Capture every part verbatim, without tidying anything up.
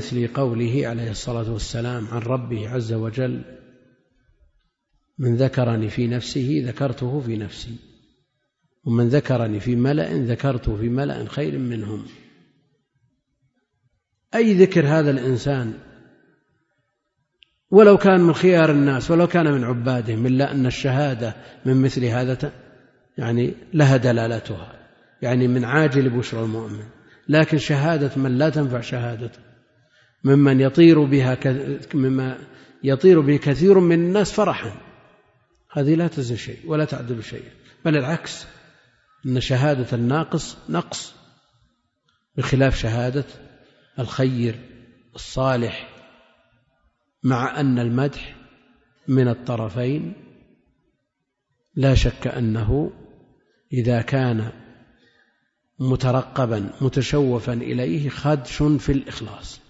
بمثل قوله عليه الصلاة والسلام عن ربه عز وجل: من ذكرني في نفسه ذكرته في نفسي، ومن ذكرني في ملأ ذكرته في ملأ خير منهم. أي ذكر هذا الإنسان ولو كان من خيار الناس ولو كان من عبادهم، إلا أن الشهادة من مثل هذا يعني لها دلالتها، يعني من عاجل بشرى المؤمن. لكن شهادة من لا تنفع شهادته، ممن يطير بها مما يطير به كثير من الناس فرحا، هذه لا تزن شيء ولا تعدل شيء، بل العكس، إن شهادة الناقص نقص، بخلاف شهادة الخير الصالح. مع أن المدح من الطرفين لا شك أنه إذا كان مترقبا متشوفا إليه خدش في الإخلاص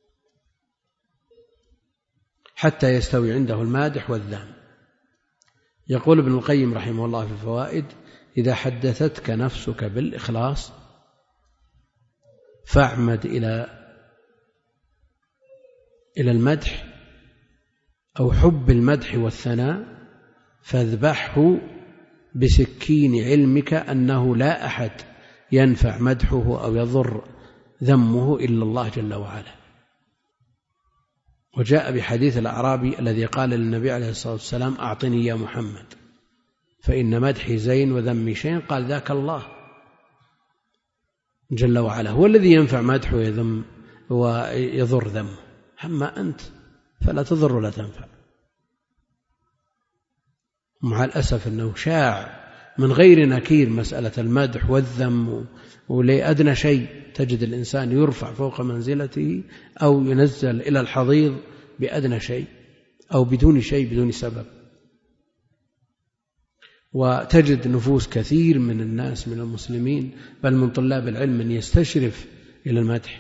حتى يستوي عنده المادح والذام. يقول ابن القيم رحمه الله في الفوائد: إذا حدثتك نفسك بالإخلاص فاعمد إلى إلى المدح أو حب المدح والثناء، فاذبحه بسكين علمك أنه لا أحد ينفع مدحه أو يضر ذمه إلا الله جل وعلا. وجاء بحديث الأعرابي الذي قال للنبي عليه الصلاة والسلام: أعطني يا محمد فإن مدحي زين وذمي شين. قال: ذاك الله جل وعلا هو الذي ينفع مدحه ويذم ويضر ذمه، أما أنت فلا تضر ولا تنفع. مع الأسف أنه شاع من غير نكير مسألة المدح والذم، ولأدنى شيء تجد الإنسان يرفع فوق منزلته أو ينزل إلى الحضيض بأدنى شيء أو بدون شيء بدون سبب. وتجد نفوس كثير من الناس من المسلمين بل من طلاب العلم من يستشرف إلى المدح.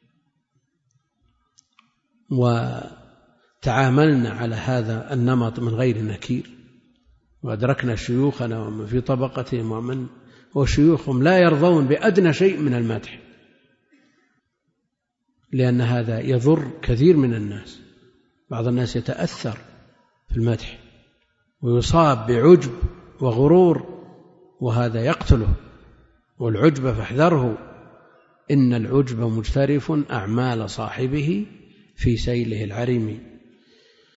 وتعاملنا على هذا النمط من غير نكير، وأدركنا شيوخنا ومن في طبقتهم ومن وشيوخهم لا يرضون بأدنى شيء من المدح، لأن هذا يضر كثير من الناس. بعض الناس يتأثر في المدح ويصاب بعجب وغرور، وهذا يقتله. والعجب فاحذره، إن العجب مجترف أعمال صاحبه في سيله العريم.